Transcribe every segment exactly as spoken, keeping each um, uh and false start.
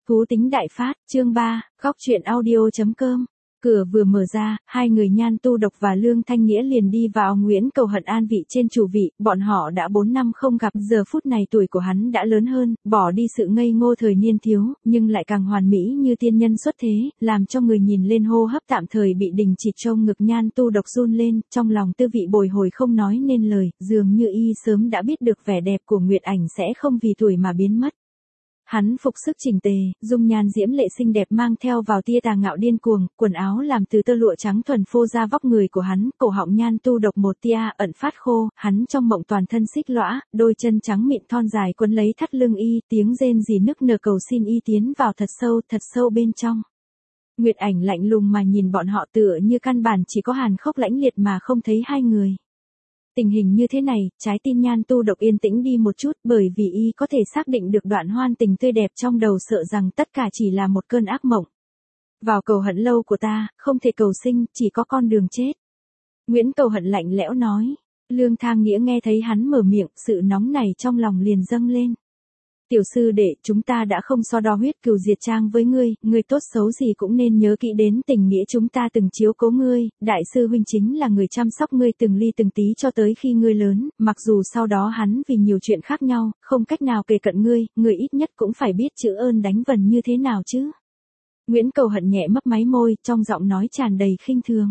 Thú tính đại phát, chương ba, góc truyện audio.com. Cửa vừa mở ra, hai người Nhan Tu Độc và Lương Thanh Nghĩa liền đi vào Nguyễn Cầu Hận an vị trên chủ vị, bọn họ đã bốn năm không gặp, giờ phút này tuổi của hắn đã lớn hơn, bỏ đi sự ngây ngô thời niên thiếu, nhưng lại càng hoàn mỹ như tiên nhân xuất thế, làm cho người nhìn lên hô hấp tạm thời bị đình trịch trong ngực Nhan Tu Độc run lên, trong lòng tư vị bồi hồi không nói nên lời, dường như y sớm đã biết được vẻ đẹp của Nguyệt Ảnh sẽ không vì tuổi mà biến mất. Hắn phục sức chỉnh tề, dung nhan diễm lệ xinh đẹp mang theo vào tia tà ngạo điên cuồng, quần áo làm từ tơ lụa trắng thuần phô ra vóc người của hắn, cổ họng Nhan Tu Độc một tia ẩn phát khô, hắn trong mộng toàn thân xích lõa, đôi chân trắng mịn thon dài quấn lấy thắt lưng y, tiếng rên rỉ nức nở cầu xin y tiến vào thật sâu, thật sâu bên trong. Nguyệt Ảnh lạnh lùng mà nhìn bọn họ tựa như căn bản chỉ có hàn khốc lãnh liệt mà không thấy hai người. Tình hình như thế này, trái tim Nhan Tu Độc yên tĩnh đi một chút bởi vì y có thể xác định được đoạn hoan tình tươi đẹp trong đầu sợ rằng tất cả chỉ là một cơn ác mộng. Vào cầu hận lâu của ta, không thể cầu sinh, chỉ có con đường chết. Nguyễn Cầu Hận lạnh lẽo nói. Lương Thang Nghĩa nghe thấy hắn mở miệng, sự nóng này trong lòng liền dâng lên. Tiểu sư đệ, chúng ta đã không so đo huyết cừu diệt trang với ngươi, ngươi tốt xấu gì cũng nên nhớ kỹ đến tình nghĩa chúng ta từng chiếu cố ngươi, đại sư huynh chính là người chăm sóc ngươi từng ly từng tí cho tới khi ngươi lớn, mặc dù sau đó hắn vì nhiều chuyện khác nhau, không cách nào kề cận ngươi, ngươi ít nhất cũng phải biết chữ ơn đánh vần như thế nào chứ. Nguyễn Cầu Hận nhẹ mấp máy môi, trong giọng nói tràn đầy khinh thường.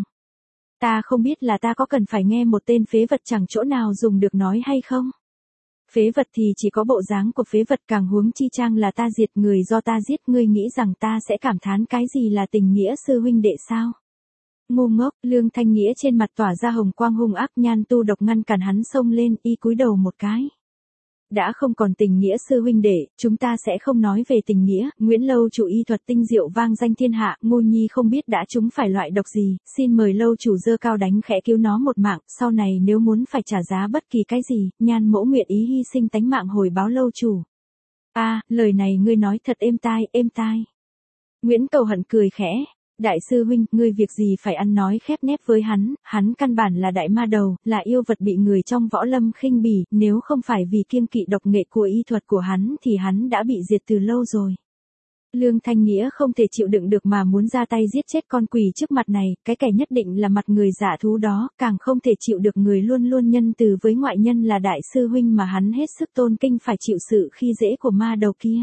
Ta không biết là ta có cần phải nghe một tên phế vật chẳng chỗ nào dùng được nói hay không? Phế vật thì chỉ có bộ dáng của phế vật, càng huống chi trang là ta diệt người do ta giết, ngươi nghĩ rằng ta sẽ cảm thán cái gì là tình nghĩa sư huynh đệ sao? Ngu ngốc. Lương Thanh Nghĩa trên mặt tỏa ra hồng quang hung ác, Nhan Tu Độc ngăn cản hắn xông lên, y cúi đầu một cái. Đã không còn tình nghĩa sư huynh đệ, chúng ta sẽ không nói về tình nghĩa, Nguyễn lâu chủ y thuật tinh diệu vang danh thiên hạ, Ngô Nhi không biết đã trúng phải loại độc gì, xin mời lâu chủ giơ cao đánh khẽ cứu nó một mạng, sau này nếu muốn phải trả giá bất kỳ cái gì, Nhan mỗ nguyện ý hy sinh tánh mạng hồi báo lâu chủ. A, à, lời này ngươi nói thật êm tai, êm tai. Nguyễn Cầu Hận cười khẽ. Đại sư huynh, ngươi việc gì phải ăn nói khép nép với hắn, hắn căn bản là đại ma đầu, là yêu vật bị người trong võ lâm khinh bỉ, nếu không phải vì kiêng kỵ độc nghệ của y thuật của hắn thì hắn đã bị diệt từ lâu rồi. Lương Thanh Nghĩa không thể chịu đựng được mà muốn ra tay giết chết con quỷ trước mặt này, cái kẻ nhất định là mặt người giả thú đó, càng không thể chịu được người luôn luôn nhân từ với ngoại nhân là đại sư huynh mà hắn hết sức tôn kinh phải chịu sự khi dễ của ma đầu kia.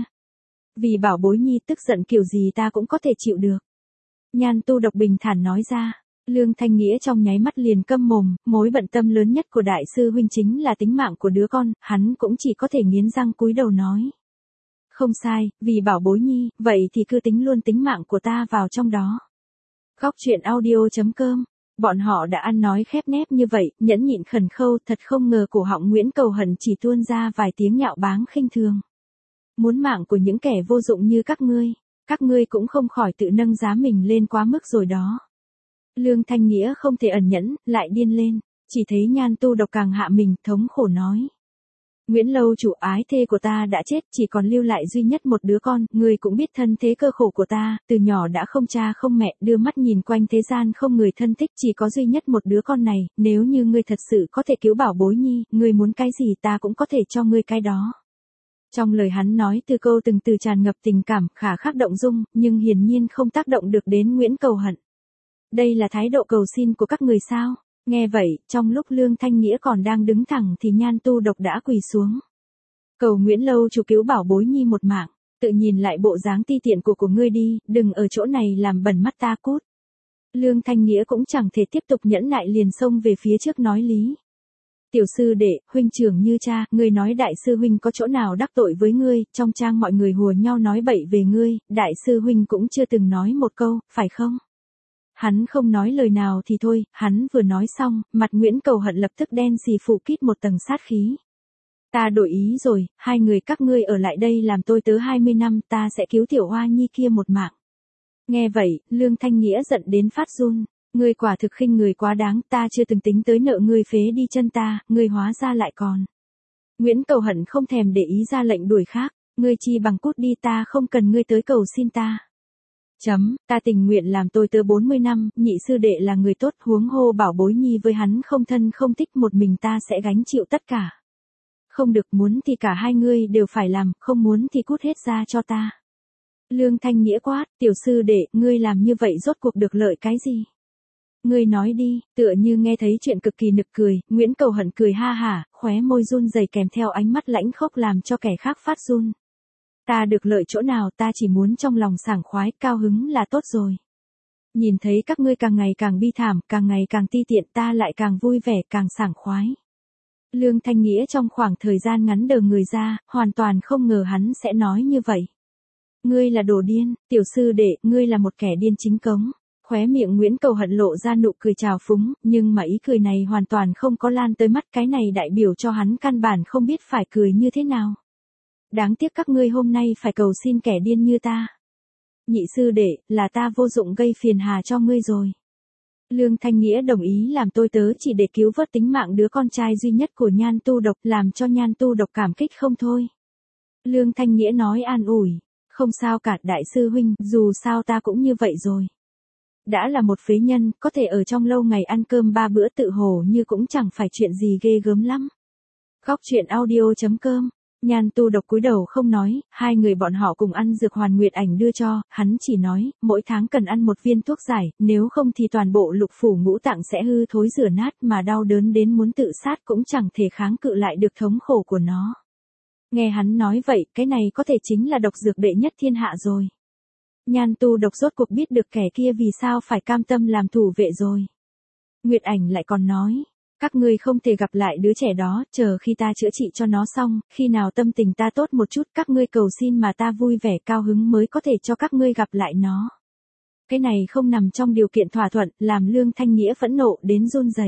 Vì bảo bối nhi tức giận kiểu gì ta cũng có thể chịu được. Nhan Tu Độc bình thản nói ra. Lương Thanh Nghĩa trong nháy mắt liền câm mồm, mối bận tâm lớn nhất của đại sư huynh chính là tính mạng của đứa con, hắn cũng chỉ có thể nghiến răng cúi đầu nói. Không sai, vì bảo bối nhi, vậy thì cứ tính luôn tính mạng của ta vào trong đó. Góc truyện audio.com. Bọn họ đã ăn nói khép nép như vậy, nhẫn nhịn khẩn khâu, thật không ngờ cổ họng Nguyễn Cầu Hận chỉ tuôn ra vài tiếng nhạo báng khinh thường. Muốn mạng của những kẻ vô dụng như các ngươi. Các ngươi cũng không khỏi tự nâng giá mình lên quá mức rồi đó. Lương Thanh Nghĩa không thể ẩn nhẫn, lại điên lên, chỉ thấy Nhan Tu Độc càng hạ mình, thống khổ nói. Nguyễn lâu chủ, ái thê của ta đã chết, chỉ còn lưu lại duy nhất một đứa con, ngươi cũng biết thân thế cơ khổ của ta, từ nhỏ đã không cha không mẹ, đưa mắt nhìn quanh thế gian không người thân thích, chỉ có duy nhất một đứa con này, nếu như ngươi thật sự có thể cứu bảo bối nhi, ngươi muốn cái gì ta cũng có thể cho ngươi cái đó. Trong lời hắn nói từ câu từng từ tràn ngập tình cảm, khả khắc động dung, nhưng hiển nhiên không tác động được đến Nguyễn Cầu Hận. Đây là thái độ cầu xin của các người sao? Nghe vậy, trong lúc Lương Thanh Nghĩa còn đang đứng thẳng thì Nhan Tu Độc đã quỳ xuống. Cầu Nguyễn lâu chủ cứu bảo bối nhi một mạng, tự nhìn lại bộ dáng ti tiện của của ngươi đi, đừng ở chỗ này làm bẩn mắt ta cút. Lương Thanh Nghĩa cũng chẳng thể tiếp tục nhẫn nại liền xông về phía trước nói lý. Tiểu sư đệ, huynh trưởng như cha, ngươi nói đại sư huynh có chỗ nào đắc tội với ngươi, trong trang mọi người hùa nhau nói bậy về ngươi, đại sư huynh cũng chưa từng nói một câu, phải không? Hắn không nói lời nào thì thôi, hắn vừa nói xong, mặt Nguyễn Cầu Hận lập tức đen xì phủ kín một tầng sát khí. Ta đổi ý rồi, hai người các ngươi ở lại đây làm tôi tớ hai mươi năm, ta sẽ cứu tiểu hoa nhi kia một mạng. Nghe vậy, Lương Thanh Nghĩa giận đến phát run. Ngươi quả thực khinh người quá đáng, ta chưa từng tính tới nợ ngươi phế đi chân ta, ngươi hóa ra lại còn. Nguyễn Cầu Hận không thèm để ý ra lệnh đuổi khác, ngươi chi bằng cút đi, ta không cần ngươi tới cầu xin ta. Chấm, ta tình nguyện làm tôi tớ bốn mươi năm, nhị sư đệ là người tốt, huống hô bảo bối nhi với hắn không thân không thích, một mình ta sẽ gánh chịu tất cả. Không được, muốn thì cả hai ngươi đều phải làm, không muốn thì cút hết ra cho ta. Lương Thanh Nghĩa quát, tiểu sư đệ, ngươi làm như vậy rốt cuộc được lợi cái gì? Ngươi nói đi, tựa như nghe thấy chuyện cực kỳ nực cười, Nguyễn Cầu Hận cười ha hả, khóe môi run rẩy kèm theo ánh mắt lãnh khốc làm cho kẻ khác phát run. Ta được lợi chỗ nào, ta chỉ muốn trong lòng sảng khoái, cao hứng là tốt rồi. Nhìn thấy các ngươi càng ngày càng bi thảm, càng ngày càng ti tiện, ta lại càng vui vẻ, càng sảng khoái. Lương Thanh Nghĩa trong khoảng thời gian ngắn đờ người ra, hoàn toàn không ngờ hắn sẽ nói như vậy. Ngươi là đồ điên, tiểu sư đệ, ngươi là một kẻ điên chính cống. Khóe miệng Nguyễn Cầu Hận lộ ra nụ cười trào phúng, nhưng mà ý cười này hoàn toàn không có lan tới mắt, cái này đại biểu cho hắn căn bản không biết phải cười như thế nào. Đáng tiếc các ngươi hôm nay phải cầu xin kẻ điên như ta. Nhị sư đệ, là ta vô dụng gây phiền hà cho ngươi rồi. Lương Thanh Nghĩa đồng ý làm tôi tớ chỉ để cứu vớt tính mạng đứa con trai duy nhất của Nhan Tu Độc, làm cho Nhan Tu Độc cảm kích không thôi. Lương Thanh Nghĩa nói an ủi, không sao cả đại sư huynh, dù sao ta cũng như vậy rồi. Đã là một phế nhân, có thể ở trong lâu ngày ăn cơm ba bữa tự hồ như cũng chẳng phải chuyện gì ghê gớm lắm. Góc truyện audio chấm com. Nhan Tu Độc cúi đầu không nói, hai người bọn họ cùng ăn dược Hoàn Nguyệt Ảnh đưa cho, hắn chỉ nói, mỗi tháng cần ăn một viên thuốc giải, nếu không thì toàn bộ lục phủ ngũ tạng sẽ hư thối rửa nát mà đau đớn đến muốn tự sát cũng chẳng thể kháng cự lại được thống khổ của nó. Nghe hắn nói vậy, cái này có thể chính là độc dược đệ nhất thiên hạ rồi. Nhan Tu Độc rốt cuộc biết được kẻ kia vì sao phải cam tâm làm thủ vệ rồi. Nguyệt Ảnh lại còn nói, các ngươi không thể gặp lại đứa trẻ đó, chờ khi ta chữa trị cho nó xong, khi nào tâm tình ta tốt một chút, các ngươi cầu xin mà ta vui vẻ cao hứng mới có thể cho các ngươi gặp lại nó. Cái này không nằm trong điều kiện thỏa thuận, làm Lương Thanh Nghĩa phẫn nộ đến run rẩy.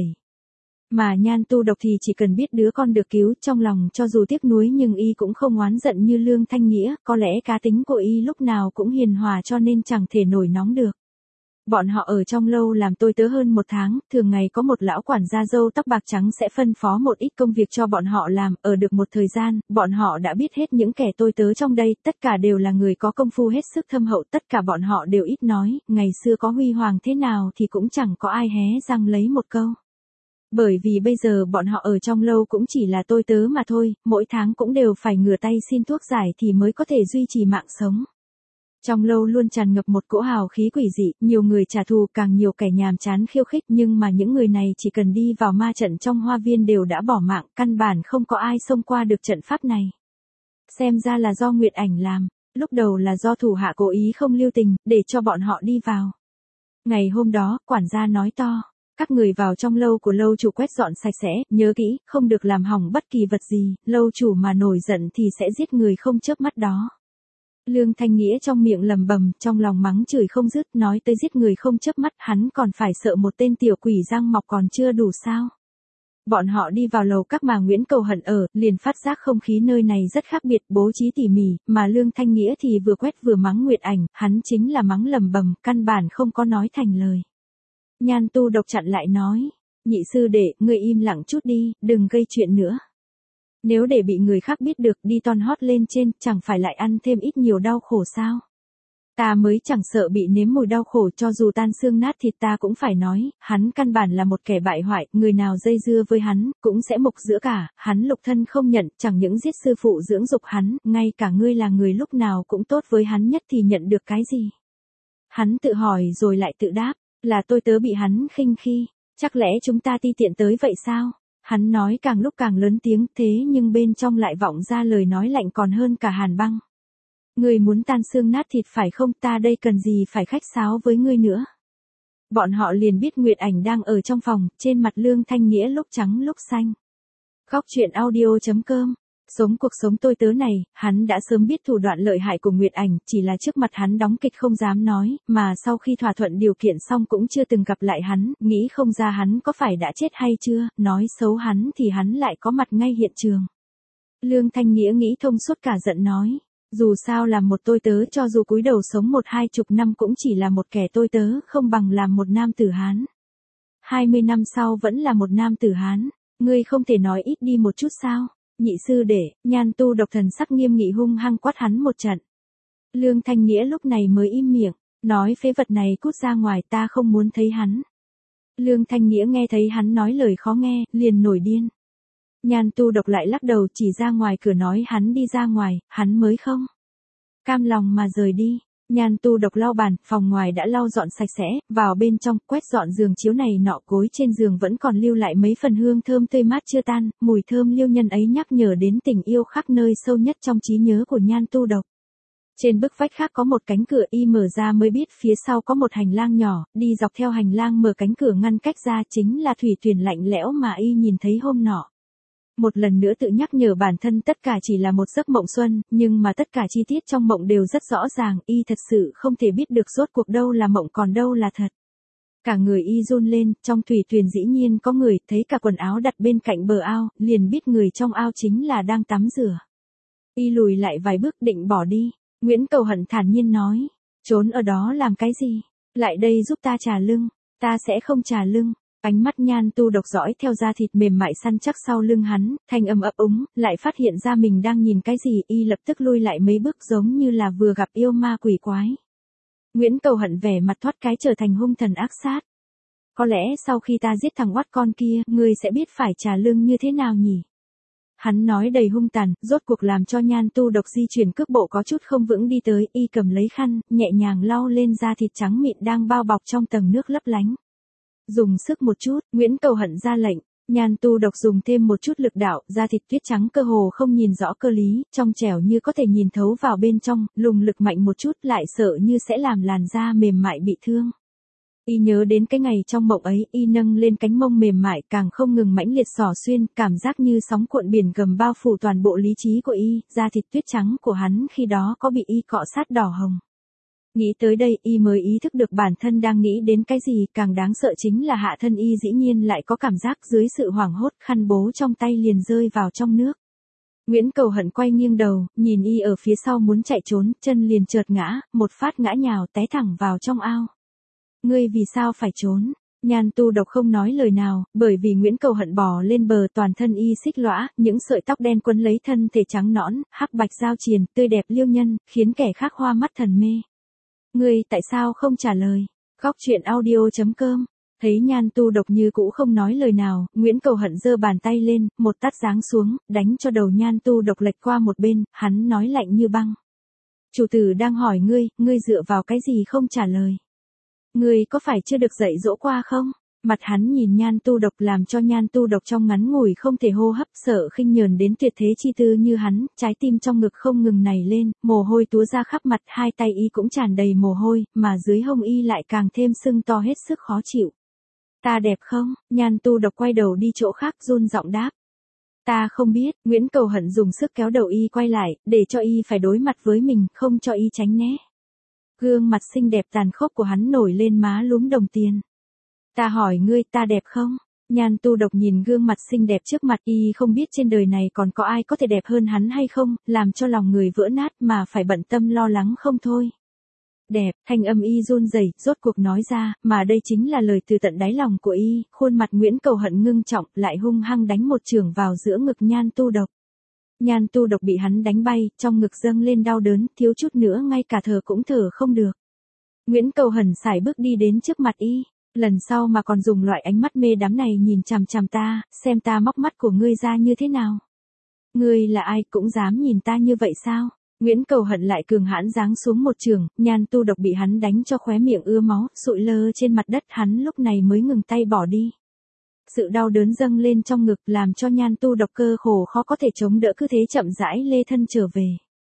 Mà Nhan Tu Độc thì chỉ cần biết đứa con được cứu, trong lòng cho dù tiếc nuối nhưng y cũng không oán giận như Lương Thanh Nghĩa, có lẽ cá tính của y lúc nào cũng hiền hòa cho nên chẳng thể nổi nóng được. Bọn họ ở trong lâu làm tôi tớ hơn một tháng, thường ngày có một lão quản gia râu tóc bạc trắng sẽ phân phó một ít công việc cho bọn họ làm, ở được một thời gian, bọn họ đã biết hết những kẻ tôi tớ trong đây, tất cả đều là người có công phu hết sức thâm hậu, tất cả bọn họ đều ít nói, ngày xưa có huy hoàng thế nào thì cũng chẳng có ai hé răng lấy một câu. Bởi vì bây giờ bọn họ ở trong lâu cũng chỉ là tôi tớ mà thôi, mỗi tháng cũng đều phải ngửa tay xin thuốc giải thì mới có thể duy trì mạng sống. Trong lâu luôn tràn ngập một cỗ hào khí quỷ dị, nhiều người trả thù càng nhiều kẻ nhàm chán khiêu khích nhưng mà những người này chỉ cần đi vào ma trận trong hoa viên đều đã bỏ mạng, căn bản không có ai xông qua được trận pháp này. Xem ra là do Nguyệt Ảnh làm, lúc đầu là do thủ hạ cố ý không lưu tình, để cho bọn họ đi vào. Ngày hôm đó, quản gia nói to, các người vào trong lâu của lâu chủ quét dọn sạch sẽ, nhớ kỹ, không được làm hỏng bất kỳ vật gì, lâu chủ mà nổi giận thì sẽ giết người không chớp mắt đó. Lương Thanh Nghĩa trong miệng lầm bầm, trong lòng mắng chửi không dứt, nói tới giết người không chớp mắt, hắn còn phải sợ một tên tiểu quỷ răng mọc còn chưa đủ sao. Bọn họ đi vào lầu các mà Nguyễn Cầu Hận ở, liền phát giác không khí nơi này rất khác biệt, bố trí tỉ mỉ, mà Lương Thanh Nghĩa thì vừa quét vừa mắng Nguyệt Ảnh, hắn chính là mắng lầm bầm, căn bản không có nói thành lời. Nhan Tu Độc chặn lại nói, nhị sư đệ, ngươi im lặng chút đi, đừng gây chuyện nữa. Nếu để bị người khác biết được đi ton hót lên trên, chẳng phải lại ăn thêm ít nhiều đau khổ sao? Ta mới chẳng sợ bị nếm mùi đau khổ, cho dù tan xương nát thịt ta cũng phải nói, hắn căn bản là một kẻ bại hoại, người nào dây dưa với hắn, cũng sẽ mục giữa cả, hắn lục thân không nhận, chẳng những giết sư phụ dưỡng dục hắn, ngay cả ngươi là người lúc nào cũng tốt với hắn nhất thì nhận được cái gì? Hắn tự hỏi rồi lại tự đáp, là tôi tớ bị hắn khinh khi, chắc lẽ chúng ta ti tiện tới vậy sao? Hắn nói càng lúc càng lớn tiếng, thế nhưng bên trong lại vọng ra lời nói lạnh còn hơn cả hàn băng. Ngươi muốn tan xương nát thịt phải không, ta đây cần gì phải khách sáo với ngươi nữa. Bọn họ liền biết Nguyệt Ảnh đang ở trong phòng, trên mặt Lương Thanh Nghĩa lúc trắng lúc xanh. Góc truyện audio chấm com. Sống cuộc sống tôi tớ này, hắn đã sớm biết thủ đoạn lợi hại của Nguyệt Ảnh, chỉ là trước mặt hắn đóng kịch không dám nói, mà sau khi thỏa thuận điều kiện xong cũng chưa từng gặp lại hắn, nghĩ không ra hắn có phải đã chết hay chưa, nói xấu hắn thì hắn lại có mặt ngay hiện trường. Lương Thanh Nghĩa nghĩ thông suốt cả giận nói, dù sao làm một tôi tớ cho dù cúi đầu sống một hai chục năm cũng chỉ là một kẻ tôi tớ, không bằng làm một nam tử Hán. Hai mươi năm sau vẫn là một nam tử Hán, ngươi không thể nói ít đi một chút sao? Nhị sư đệ, Nhan Tu Độc thần sắc nghiêm nghị hung hăng quát hắn một trận. Lương Thanh Nghĩa lúc này mới im miệng, nói phế vật này cút ra ngoài, ta không muốn thấy hắn. Lương Thanh Nghĩa nghe thấy hắn nói lời khó nghe, liền nổi điên. Nhan Tu Độc lại lắc đầu chỉ ra ngoài cửa nói hắn đi ra ngoài, hắn mới không cam lòng mà rời đi. Nhan Tu Độc lau bàn, phòng ngoài đã lau dọn sạch sẽ, vào bên trong, quét dọn giường chiếu này nọ, gối trên giường vẫn còn lưu lại mấy phần hương thơm tươi mát chưa tan, mùi thơm liêu nhân ấy nhắc nhở đến tình yêu khắc nơi sâu nhất trong trí nhớ của Nhan Tu Độc. Trên bức vách khác có một cánh cửa y mở ra mới biết phía sau có một hành lang nhỏ, đi dọc theo hành lang mở cánh cửa ngăn cách ra chính là thủy thuyền lạnh lẽo mà y nhìn thấy hôm nọ. Một lần nữa tự nhắc nhở bản thân tất cả chỉ là một giấc mộng xuân, nhưng mà tất cả chi tiết trong mộng đều rất rõ ràng, y thật sự không thể biết được rốt cuộc đâu là mộng còn đâu là thật. Cả người y run lên, trong thủy thuyền dĩ nhiên có người, thấy cả quần áo đặt bên cạnh bờ ao, liền biết người trong ao chính là đang tắm rửa. Y lùi lại vài bước định bỏ đi, Nguyễn Cầu Hận thản nhiên nói, trốn ở đó làm cái gì, lại đây giúp ta trà lưng, ta sẽ không trà lưng. Ánh mắt Nhan Tu Độc dõi theo da thịt mềm mại săn chắc sau lưng hắn, thanh âm ấp úng, lại phát hiện ra mình đang nhìn cái gì, y lập tức lui lại mấy bước giống như là vừa gặp yêu ma quỷ quái. Nguyễn Cầu Hận vẻ mặt thoát cái trở thành hung thần ác sát. Có lẽ sau khi ta giết thằng oát con kia, ngươi sẽ biết phải trả lương như thế nào nhỉ? Hắn nói đầy hung tàn, rốt cuộc làm cho Nhan Tu Độc di chuyển cước bộ có chút không vững đi tới, y cầm lấy khăn, nhẹ nhàng lau lên da thịt trắng mịn đang bao bọc trong tầng nước lấp lánh. Dùng sức một chút, Nguyễn Cầu Hận ra lệnh, Nhan Tu Độc dùng thêm một chút lực đạo, da thịt tuyết trắng cơ hồ không nhìn rõ cơ lý, trong trẻo như có thể nhìn thấu vào bên trong, lùng lực mạnh một chút lại sợ như sẽ làm làn da mềm mại bị thương. Y nhớ đến cái ngày trong mộng ấy, y nâng lên cánh mông mềm mại càng không ngừng mãnh liệt xỏ xuyên, cảm giác như sóng cuộn biển gầm bao phủ toàn bộ lý trí của y, da thịt tuyết trắng của hắn khi đó có bị y cọ sát đỏ hồng. Nghĩ tới đây, y mới ý thức được bản thân đang nghĩ đến cái gì, càng đáng sợ chính là hạ thân y dĩ nhiên lại có cảm giác dưới sự hoảng hốt, khăn bố trong tay liền rơi vào trong nước. Nguyễn Cầu Hận quay nghiêng đầu, nhìn y ở phía sau muốn chạy trốn, chân liền chợt ngã, một phát ngã nhào té thẳng vào trong ao. Ngươi vì sao phải trốn? Nhan Tu Độc không nói lời nào, bởi vì Nguyễn Cầu Hận bò lên bờ, toàn thân y xích lõa, những sợi tóc đen quấn lấy thân thể trắng nõn, hắc bạch giao triền, tươi đẹp liêu nhân, khiến kẻ khác hoa mắt thần mê. Ngươi tại sao không trả lời? Góc truyện audio chấm com. Thấy Nhan Tu Độc như cũ không nói lời nào, Nguyễn Cầu Hận giơ bàn tay lên, một tát giáng xuống, đánh cho đầu Nhan Tu Độc lệch qua một bên, hắn nói lạnh như băng. Chủ tử đang hỏi ngươi, ngươi dựa vào cái gì không trả lời? Ngươi có phải chưa được dạy dỗ qua không? Mặt hắn nhìn Nhan Tu Độc làm cho Nhan Tu Độc trong ngắn ngủi không thể hô hấp, sợ khinh nhờn đến tuyệt thế chi tư như hắn, trái tim trong ngực không ngừng nảy lên, mồ hôi túa ra khắp mặt, hai tay y cũng tràn đầy mồ hôi, mà dưới hông y lại càng thêm sưng to hết sức khó chịu. Ta đẹp không? Nhan Tu Độc quay đầu đi chỗ khác run giọng đáp. Ta không biết, Nguyễn Cầu Hận dùng sức kéo đầu y quay lại, để cho y phải đối mặt với mình, không cho y tránh né. Gương mặt xinh đẹp tàn khốc của hắn nổi lên má lúm đồng tiền. Ta hỏi ngươi, ta đẹp không? Nhan Tu Độc nhìn gương mặt xinh đẹp trước mặt, y không biết trên đời này còn có ai có thể đẹp hơn hắn hay không, làm cho lòng người vỡ nát mà phải bận tâm lo lắng không thôi. Đẹp, thanh âm y run rẩy, rốt cuộc nói ra, mà đây chính là lời từ tận đáy lòng của y, khuôn mặt Nguyễn Cầu Hận ngưng trọng, lại hung hăng đánh một chưởng vào giữa ngực Nhan Tu Độc. Nhan Tu Độc bị hắn đánh bay, trong ngực dâng lên đau đớn, thiếu chút nữa ngay cả thở cũng thở không được. Nguyễn Cầu Hận sải bước đi đến trước mặt y. Lần sau mà còn dùng loại ánh mắt mê đắm này nhìn chằm chằm ta, xem ta móc mắt của ngươi ra như thế nào. Ngươi là ai cũng dám nhìn ta như vậy sao? Nguyễn Cầu Hận lại cường hãn giáng xuống một trường, Nhan Tu Độc bị hắn đánh cho khóe miệng ưa máu, sụi lơ trên mặt đất, hắn lúc này mới ngừng tay bỏ đi. Sự đau đớn dâng lên trong ngực làm cho Nhan Tu Độc cơ khổ khó có thể chống đỡ, cứ thế chậm rãi lê thân trở về.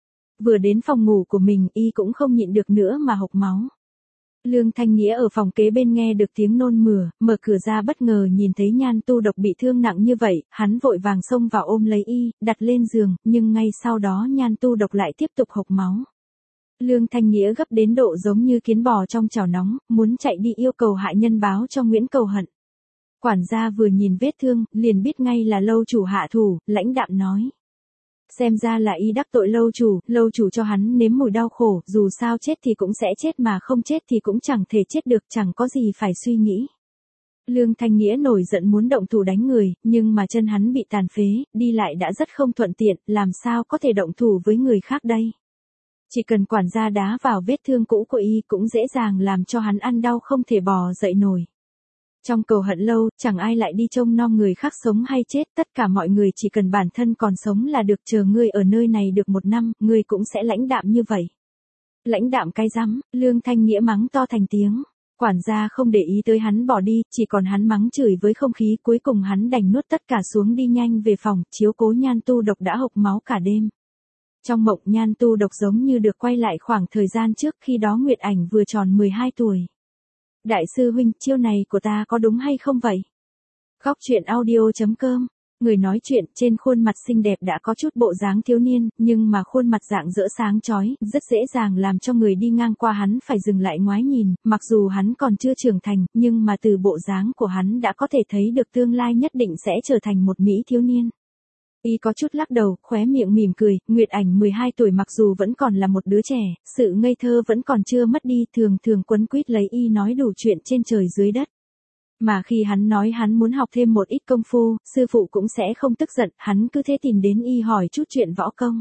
Vừa đến phòng ngủ của mình, y cũng không nhịn được nữa mà hộc máu. Lương Thanh Nghĩa ở phòng kế bên nghe được tiếng nôn mửa, mở cửa ra bất ngờ nhìn thấy Nhan Tu Độc bị thương nặng như vậy, hắn vội vàng xông vào ôm lấy y, đặt lên giường, nhưng ngay sau đó Nhan Tu Độc lại tiếp tục hộc máu. Lương Thanh Nghĩa gấp đến độ giống như kiến bò trong chảo nóng, muốn chạy đi yêu cầu hại nhân báo cho Nguyễn Cầu Hận. Quản gia vừa nhìn vết thương, liền biết ngay là lâu chủ hạ thủ, lãnh đạm nói. Xem ra là y đắc tội lâu chủ, lâu chủ cho hắn nếm mùi đau khổ, dù sao chết thì cũng sẽ chết mà không chết thì cũng chẳng thể chết được, chẳng có gì phải suy nghĩ. Lương Thanh Nghĩa nổi giận muốn động thủ đánh người, nhưng mà chân hắn bị tàn phế, đi lại đã rất không thuận tiện, làm sao có thể động thủ với người khác đây. Chỉ cần quản gia đá vào vết thương cũ của y cũng dễ dàng làm cho hắn ăn đau không thể bò dậy nổi. Trong Cầu Hận lâu, chẳng ai lại đi trông nom người khác sống hay chết, tất cả mọi người chỉ cần bản thân còn sống là được, chờ ngươi ở nơi này được một năm, ngươi cũng sẽ lãnh đạm như vậy. Lãnh đạm cái rắm, Lương Thanh Nghĩa mắng to thành tiếng. Quản gia không để ý tới hắn bỏ đi, chỉ còn hắn mắng chửi với không khí, cuối cùng hắn đành nuốt tất cả xuống đi nhanh về phòng, chiếu cố Nhan Tu Độc đã hộc máu cả đêm. Trong mộng Nhan Tu Độc giống như được quay lại khoảng thời gian trước khi đó Nguyệt Ảnh vừa tròn mười hai tuổi. Đại sư huynh, chiêu này của ta có đúng hay không vậy? Góc truyện audio chấm com. Người nói chuyện trên khuôn mặt xinh đẹp đã có chút bộ dáng thiếu niên, nhưng mà khuôn mặt rạng rỡ sáng chói, rất dễ dàng làm cho người đi ngang qua hắn phải dừng lại ngoái nhìn, mặc dù hắn còn chưa trưởng thành, nhưng mà từ bộ dáng của hắn đã có thể thấy được tương lai nhất định sẽ trở thành một mỹ thiếu niên. Y có chút lắc đầu, khóe miệng mỉm cười, Nguyệt Ảnh mười hai tuổi mặc dù vẫn còn là một đứa trẻ, sự ngây thơ vẫn còn chưa mất đi, thường thường quấn quýt lấy Y nói đủ chuyện trên trời dưới đất. Mà khi hắn nói hắn muốn học thêm một ít công phu, sư phụ cũng sẽ không tức giận, hắn cứ thế tìm đến Y hỏi chút chuyện võ công.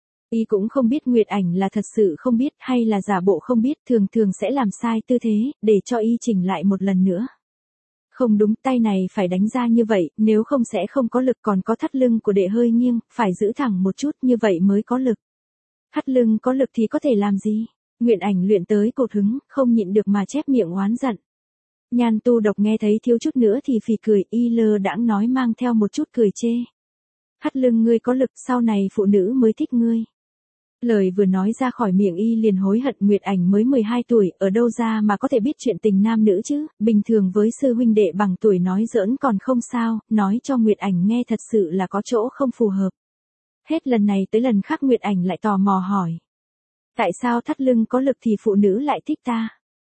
Y cũng không biết Nguyệt Ảnh là thật sự không biết hay là giả bộ không biết, thường thường sẽ làm sai tư thế, để cho Y chỉnh lại một lần nữa. Không đúng, tay này phải đánh ra như vậy, nếu không sẽ không có lực, còn có thắt lưng của đệ hơi nghiêng, phải giữ thẳng một chút, như vậy mới có lực. Thắt lưng có lực thì có thể làm gì? Nguyệt Ảnh luyện tới cột hứng, không nhịn được mà chép miệng oán giận. Nhan Tu Độc nghe thấy thiếu chút nữa thì phì cười, Y lơ đãng nói mang theo một chút cười chê. Thắt lưng ngươi có lực, sau này phụ nữ mới thích ngươi. Lời vừa nói ra khỏi miệng Y liền hối hận, Nguyệt Ảnh mới mười hai tuổi, ở đâu ra mà có thể biết chuyện tình nam nữ chứ, bình thường với sư huynh đệ bằng tuổi nói giỡn còn không sao, nói cho Nguyệt Ảnh nghe thật sự là có chỗ không phù hợp. Hết lần này tới lần khác Nguyệt Ảnh lại tò mò hỏi. Tại sao thắt lưng có lực thì phụ nữ lại thích ta?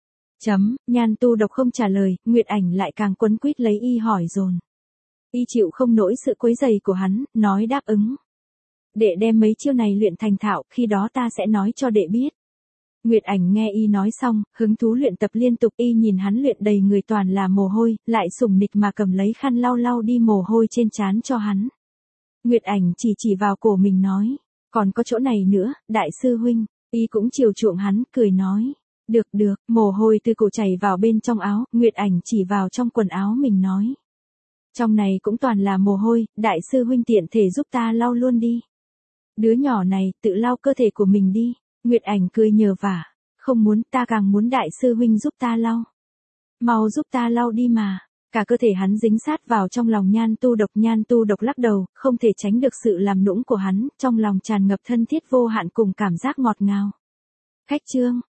Chấm, Nhan Tu Độc không trả lời, Nguyệt Ảnh lại càng quấn quýt lấy Y hỏi dồn. Y chịu không nổi sự quấy rầy của hắn, nói đáp ứng. Đệ đem mấy chiêu này luyện thành thạo, khi đó ta sẽ nói cho đệ biết. Nguyệt Ảnh nghe Y nói xong, hứng thú luyện tập liên tục, Y nhìn hắn luyện đầy người toàn là mồ hôi, lại sủng nịch mà cầm lấy khăn lau lau đi mồ hôi trên trán cho hắn. Nguyệt Ảnh chỉ chỉ vào cổ mình nói, còn có chỗ này nữa, đại sư huynh. Y cũng chiều chuộng hắn, cười nói. Được được, mồ hôi từ cổ chảy vào bên trong áo, Nguyệt Ảnh chỉ vào trong quần áo mình nói. Trong này cũng toàn là mồ hôi, đại sư huynh tiện thể giúp ta lau luôn đi. Đứa nhỏ này, tự lau cơ thể của mình đi. Nguyệt Ảnh cười nhờ vả. Không muốn, ta càng muốn đại sư huynh giúp ta lau. Mau giúp ta lau đi mà. Cả cơ thể hắn dính sát vào trong lòng Nhan Tu Độc. Nhan Tu Độc lắc đầu, không thể tránh được sự làm nũng của hắn, trong lòng tràn ngập thân thiết vô hạn cùng cảm giác ngọt ngào. Khách chương.